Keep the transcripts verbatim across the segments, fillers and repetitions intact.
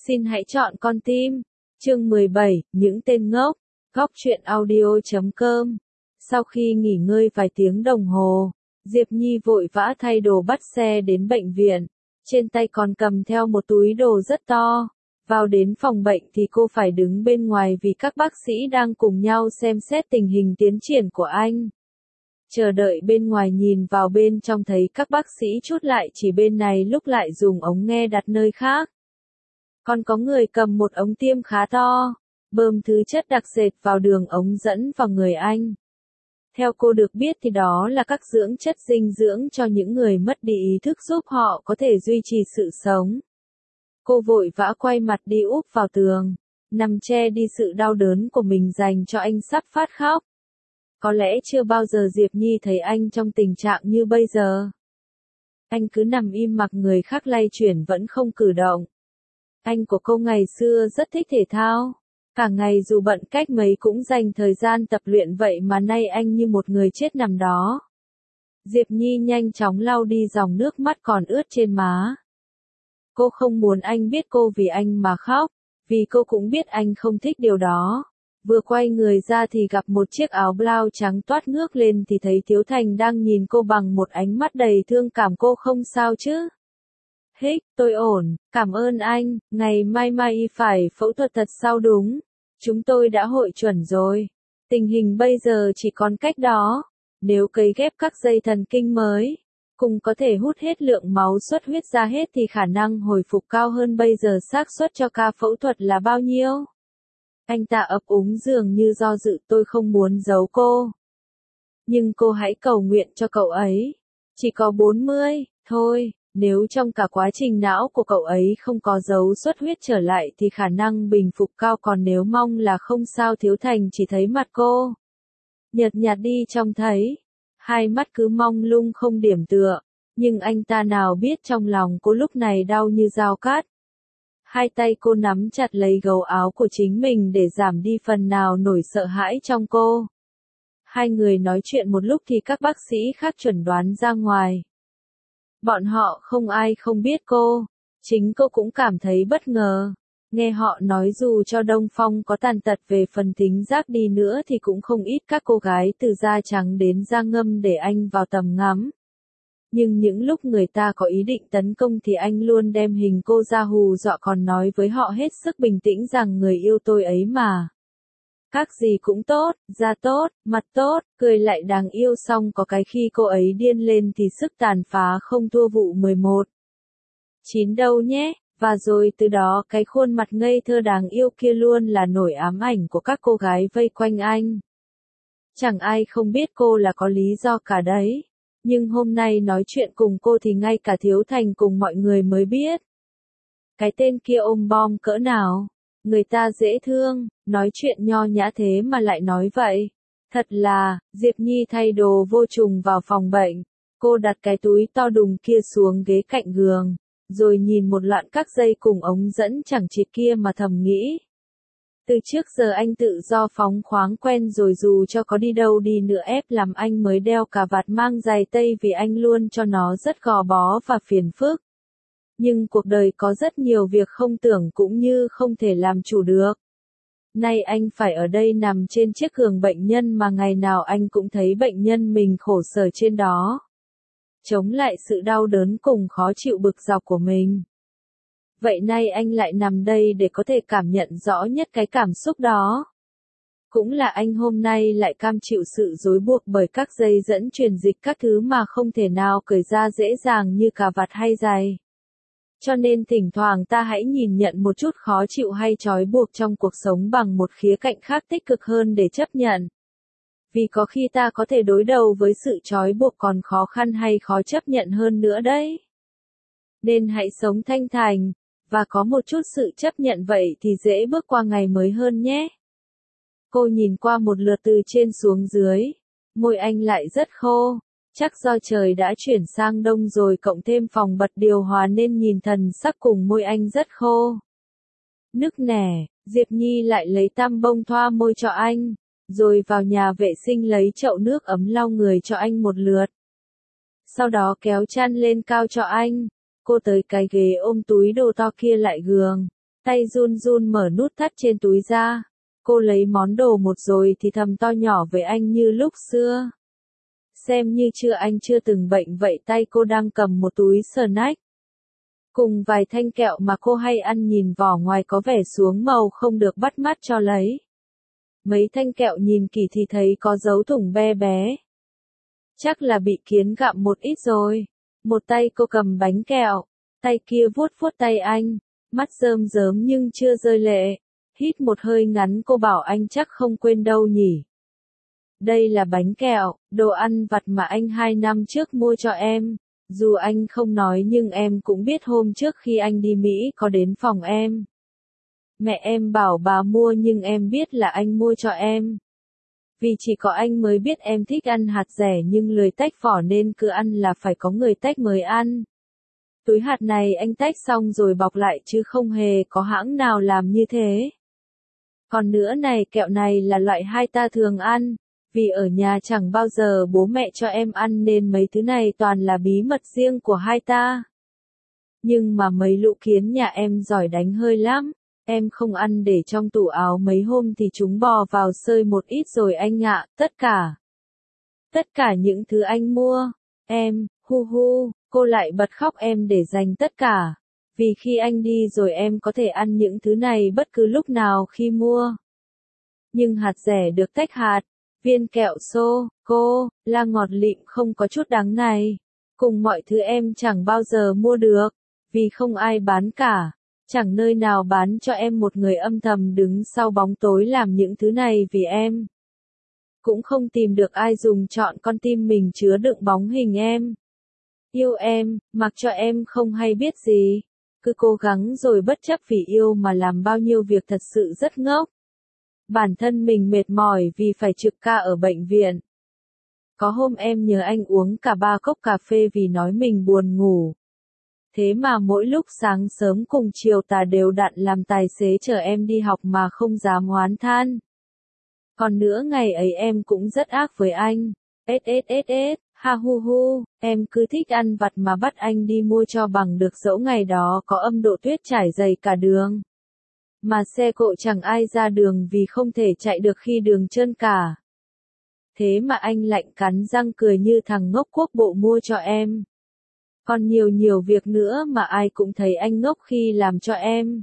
Xin hãy chọn con tim. Chương mười bảy, những tên ngốc. Góc truyện audio chấm com. Sau khi nghỉ ngơi vài tiếng đồng hồ, Diệp Nhi vội vã thay đồ bắt xe đến bệnh viện. Trên tay còn cầm theo một túi đồ rất to. Vào đến phòng bệnh thì cô phải đứng bên ngoài vì các bác sĩ đang cùng nhau xem xét tình hình tiến triển của anh. Chờ đợi bên ngoài nhìn vào bên trong thấy các bác sĩ chút lại chỉ bên này lúc lại dùng ống nghe đặt nơi khác. Còn có người cầm một ống tiêm khá to, bơm thứ chất đặc sệt vào đường ống dẫn vào người anh. Theo cô được biết thì đó là các dưỡng chất dinh dưỡng cho những người mất đi ý thức giúp họ có thể duy trì sự sống. Cô vội vã quay mặt đi úp vào tường, nằm che đi sự đau đớn của mình dành cho anh sắp phát khóc. Có lẽ chưa bao giờ Diệp Nhi thấy anh trong tình trạng như bây giờ. Anh cứ nằm im mặc người khác lay chuyển vẫn không cử động. Anh của cô ngày xưa rất thích thể thao. Cả ngày dù bận cách mấy cũng dành thời gian tập luyện vậy mà nay anh như một người chết nằm đó. Diệp Nhi nhanh chóng lau đi dòng nước mắt còn ướt trên má. Cô không muốn anh biết cô vì anh mà khóc, vì cô cũng biết anh không thích điều đó. Vừa quay người ra thì gặp một chiếc áo blau trắng toát ngước lên thì thấy Thiếu Thành đang nhìn cô bằng một ánh mắt đầy thương cảm. Cô không sao chứ? Hích, tôi ổn, cảm ơn anh, ngày mai mai phải phẫu thuật thật sao đúng? Chúng tôi đã hội chuẩn rồi. Tình hình bây giờ chỉ còn cách đó. Nếu cấy ghép các dây thần kinh mới, cùng có thể hút hết lượng máu xuất huyết ra hết thì khả năng hồi phục cao hơn. Bây giờ xác suất cho ca phẫu thuật là bao nhiêu? Anh ta ấp úng dường như do dự. Tôi không muốn giấu cô. Nhưng cô hãy cầu nguyện cho cậu ấy. Chỉ có bốn mươi, thôi. Nếu trong cả quá trình não của cậu ấy không có dấu xuất huyết trở lại thì khả năng bình phục cao, còn nếu mong là không sao. Thiếu Thành chỉ thấy mặt cô nhợt nhạt đi trông thấy, hai mắt cứ mong lung không điểm tựa, nhưng anh ta nào biết trong lòng cô lúc này đau như dao cắt. Hai tay cô nắm chặt lấy gấu áo của chính mình để giảm đi phần nào nỗi sợ hãi trong cô. Hai người nói chuyện một lúc thì các bác sĩ khác chuẩn đoán ra ngoài. Bọn họ không ai không biết cô, chính cô cũng cảm thấy bất ngờ. Nghe họ nói dù cho Đông Phong có tàn tật về phần thính giác đi nữa thì cũng không ít các cô gái từ da trắng đến da ngâm để anh vào tầm ngắm. Nhưng những lúc người ta có ý định tấn công thì anh luôn đem hình cô ra hù dọa, còn nói với họ hết sức bình tĩnh rằng người yêu tôi ấy mà. Các gì cũng tốt, da tốt, mặt tốt, cười lại đáng yêu, xong có cái khi cô ấy điên lên thì sức tàn phá không thua vụ mười một. Chín đâu nhé, và rồi từ đó cái khuôn mặt ngây thơ đáng yêu kia luôn là nỗi ám ảnh của các cô gái vây quanh anh. Chẳng ai không biết cô là có lý do cả đấy. Nhưng hôm nay nói chuyện cùng cô thì ngay cả Thiếu Thành cùng mọi người mới biết. Cái tên kia ôm bom cỡ nào. Người ta dễ thương, nói chuyện nho nhã thế mà lại nói vậy. Thật là, Diệp Nhi thay đồ vô trùng vào phòng bệnh. Cô đặt cái túi to đùng kia xuống ghế cạnh giường, rồi nhìn một loạt các dây cùng ống dẫn chẳng chịt kia mà thầm nghĩ. Từ trước giờ anh tự do phóng khoáng quen rồi, dù cho có đi đâu đi nữa ép làm anh mới đeo cà vạt mang giày tây vì anh luôn cho nó rất gò bó và phiền phức. Nhưng cuộc đời có rất nhiều việc không tưởng cũng như không thể làm chủ được. Nay anh phải ở đây nằm trên chiếc giường bệnh nhân mà ngày nào anh cũng thấy bệnh nhân mình khổ sở trên đó. Chống lại sự đau đớn cùng khó chịu bực dọc của mình. Vậy nay anh lại nằm đây để có thể cảm nhận rõ nhất cái cảm xúc đó. Cũng là anh hôm nay lại cam chịu sự rối buộc bởi các dây dẫn truyền dịch các thứ mà không thể nào cởi ra dễ dàng như cà vạt hay giày. Cho nên thỉnh thoảng ta hãy nhìn nhận một chút khó chịu hay trói buộc trong cuộc sống bằng một khía cạnh khác tích cực hơn để chấp nhận. Vì có khi ta có thể đối đầu với sự trói buộc còn khó khăn hay khó chấp nhận hơn nữa đấy. Nên hãy sống thanh thản, và có một chút sự chấp nhận vậy thì dễ bước qua ngày mới hơn nhé. Cô nhìn qua một lượt từ trên xuống dưới, môi anh lại rất khô. Chắc do trời đã chuyển sang đông rồi cộng thêm phòng bật điều hòa nên nhìn thần sắc cùng môi anh rất khô. Nức nẻ, Diệp Nhi lại lấy tăm bông thoa môi cho anh, rồi vào nhà vệ sinh lấy chậu nước ấm lau người cho anh một lượt. Sau đó kéo chăn lên cao cho anh, cô tới cái ghế ôm túi đồ to kia lại gường. Tay run run mở nút thắt trên túi ra. Cô lấy món đồ một rồi thì thầm to nhỏ với anh như lúc xưa. Xem như chưa anh chưa từng bệnh vậy, tay cô đang cầm một túi snack. Cùng vài thanh kẹo mà cô hay ăn, nhìn vỏ ngoài có vẻ xuống màu không được bắt mắt cho lấy. Mấy thanh kẹo nhìn kỹ thì thấy có dấu thủng be bé. Chắc là bị kiến gặm một ít rồi. Một tay cô cầm bánh kẹo, tay kia vuốt vuốt tay anh, mắt rơm rớm nhưng chưa rơi lệ. Hít một hơi ngắn cô bảo anh chắc không quên đâu nhỉ. Đây là bánh kẹo, đồ ăn vặt mà anh hai năm trước mua cho em. Dù anh không nói nhưng em cũng biết hôm trước khi anh đi Mỹ có đến phòng em. Mẹ em bảo bà mua nhưng em biết là anh mua cho em. Vì chỉ có anh mới biết em thích ăn hạt rẻ nhưng lười tách vỏ nên cứ ăn là phải có người tách mới ăn. Túi hạt này anh tách xong rồi bọc lại chứ không hề có hãng nào làm như thế. Còn nữa này, kẹo này là loại hai ta thường ăn. Vì ở nhà chẳng bao giờ bố mẹ cho em ăn nên mấy thứ này toàn là bí mật riêng của hai ta. Nhưng mà mấy lũ kiến nhà em giỏi đánh hơi lắm. Em không ăn để trong tủ áo mấy hôm thì chúng bò vào sơi một ít rồi anh ạ, tất cả. Tất cả những thứ anh mua. Em, hu hu, cô lại bật khóc em để dành tất cả. Vì khi anh đi rồi em có thể ăn những thứ này bất cứ lúc nào khi mua. Nhưng hạt rẻ được tách hạt. Viên kẹo sô, cô, la ngọt lịm không có chút đắng này. Cùng mọi thứ em chẳng bao giờ mua được. Vì không ai bán cả. Chẳng nơi nào bán cho em, một người âm thầm đứng sau bóng tối làm những thứ này vì em. Cũng không tìm được ai dùng trọn con tim mình chứa đựng bóng hình em. Yêu em, mặc cho em không hay biết gì. Cứ cố gắng rồi bất chấp vì yêu mà làm bao nhiêu việc thật sự rất ngốc. Bản thân mình mệt mỏi vì phải trực ca ở bệnh viện. Có hôm em nhờ anh uống cả ba cốc cà phê vì nói mình buồn ngủ. Thế mà mỗi lúc sáng sớm cùng chiều tà đều đặn làm tài xế chở em đi học mà không dám oán than. Còn nữa ngày ấy em cũng rất ác với anh. ét ét ét ét, ha hu hu, em cứ thích ăn vặt mà bắt anh đi mua cho bằng được, dẫu ngày đó có âm độ tuyết trải dày cả đường. Mà xe cộ chẳng ai ra đường vì không thể chạy được khi đường trơn cả. Thế mà anh lạnh cắn răng cười như thằng ngốc quốc bộ mua cho em. Còn nhiều nhiều việc nữa mà ai cũng thấy anh ngốc khi làm cho em.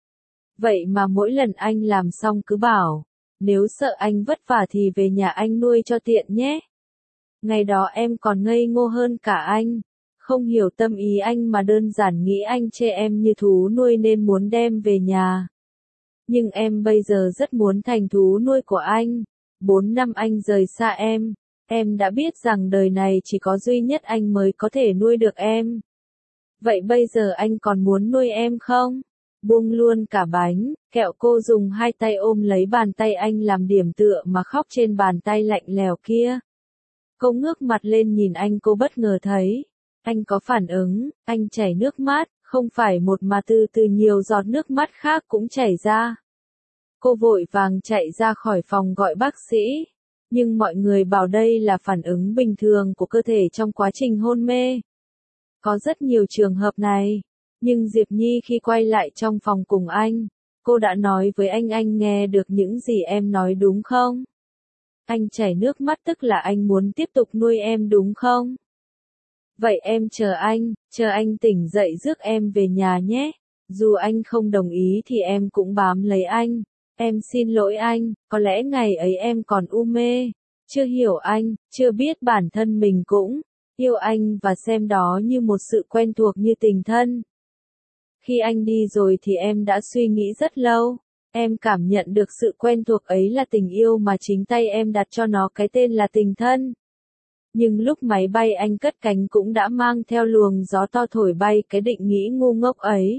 Vậy mà mỗi lần anh làm xong cứ bảo, nếu sợ anh vất vả thì về nhà anh nuôi cho tiện nhé. Ngày đó em còn ngây ngô hơn cả anh, không hiểu tâm ý anh mà đơn giản nghĩ anh chê em như thú nuôi nên muốn đem về nhà. Nhưng em bây giờ rất muốn thành thú nuôi của anh. Bốn năm anh rời xa em, em đã biết rằng đời này chỉ có duy nhất anh mới có thể nuôi được em. Vậy bây giờ anh còn muốn nuôi em không? Buông luôn cả bánh, kẹo, cô dùng hai tay ôm lấy bàn tay anh làm điểm tựa mà khóc trên bàn tay lạnh lèo kia. Cô ngước mặt lên nhìn anh, cô bất ngờ thấy anh có phản ứng, anh chảy nước mắt, không phải một mà từ từ nhiều giọt nước mắt khác cũng chảy ra. Cô vội vàng chạy ra khỏi phòng gọi bác sĩ, nhưng mọi người bảo đây là phản ứng bình thường của cơ thể trong quá trình hôn mê. Có rất nhiều trường hợp này, nhưng Diệp Nhi khi quay lại trong phòng cùng anh, cô đã nói với anh, anh nghe được những gì em nói đúng không? Anh chảy nước mắt tức là anh muốn tiếp tục nuôi em đúng không? Vậy em chờ anh, chờ anh tỉnh dậy rước em về nhà nhé. Dù anh không đồng ý thì em cũng bám lấy anh. Em xin lỗi anh, có lẽ ngày ấy em còn u mê, chưa hiểu anh, chưa biết bản thân mình cũng yêu anh và xem đó như một sự quen thuộc như tình thân. Khi anh đi rồi thì em đã suy nghĩ rất lâu, em cảm nhận được sự quen thuộc ấy là tình yêu mà chính tay em đặt cho nó cái tên là tình thân. Nhưng lúc máy bay anh cất cánh cũng đã mang theo luồng gió to thổi bay cái định nghĩ ngu ngốc ấy.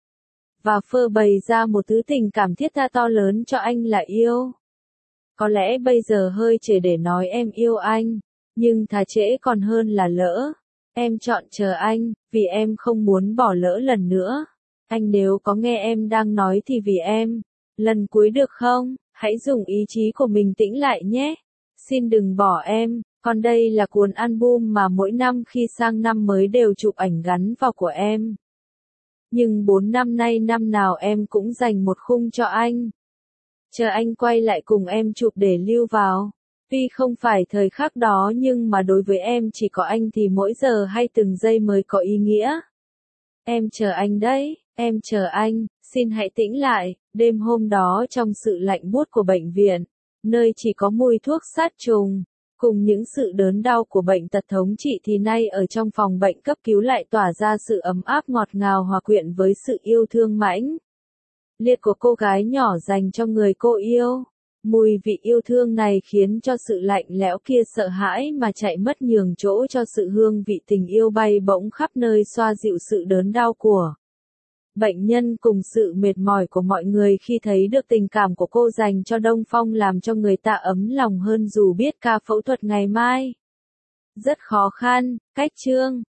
Và phơi bày ra một thứ tình cảm thiết tha to lớn cho anh là yêu. Có lẽ bây giờ hơi trễ để nói em yêu anh, nhưng thà trễ còn hơn là lỡ. Em chọn chờ anh, vì em không muốn bỏ lỡ lần nữa. Anh nếu có nghe em đang nói thì vì em. Lần cuối được không? Hãy dùng ý chí của mình tĩnh lại nhé. Xin đừng bỏ em. Còn đây là cuốn album mà mỗi năm khi sang năm mới đều chụp ảnh gắn vào của em. Nhưng bốn năm nay năm nào em cũng dành một khung cho anh. Chờ anh quay lại cùng em chụp để lưu vào. Tuy không phải thời khắc đó nhưng mà đối với em chỉ có anh thì mỗi giờ hay từng giây mới có ý nghĩa. Em chờ anh đấy, em chờ anh, xin hãy tĩnh lại. Đêm hôm đó trong sự lạnh buốt của bệnh viện, nơi chỉ có mùi thuốc sát trùng, cùng những sự đớn đau của bệnh tật thống trị thì nay ở trong phòng bệnh cấp cứu lại tỏa ra sự ấm áp ngọt ngào hòa quyện với sự yêu thương mãnh liệt của cô gái nhỏ dành cho người cô yêu. Mùi vị yêu thương này khiến cho sự lạnh lẽo kia sợ hãi mà chạy mất nhường chỗ cho sự hương vị tình yêu bay bổng khắp nơi xoa dịu sự đớn đau của bệnh nhân cùng sự mệt mỏi của mọi người khi thấy được tình cảm của cô dành cho Đông Phong làm cho người ta ấm lòng hơn dù biết ca phẫu thuật ngày mai rất khó khăn. Cách chương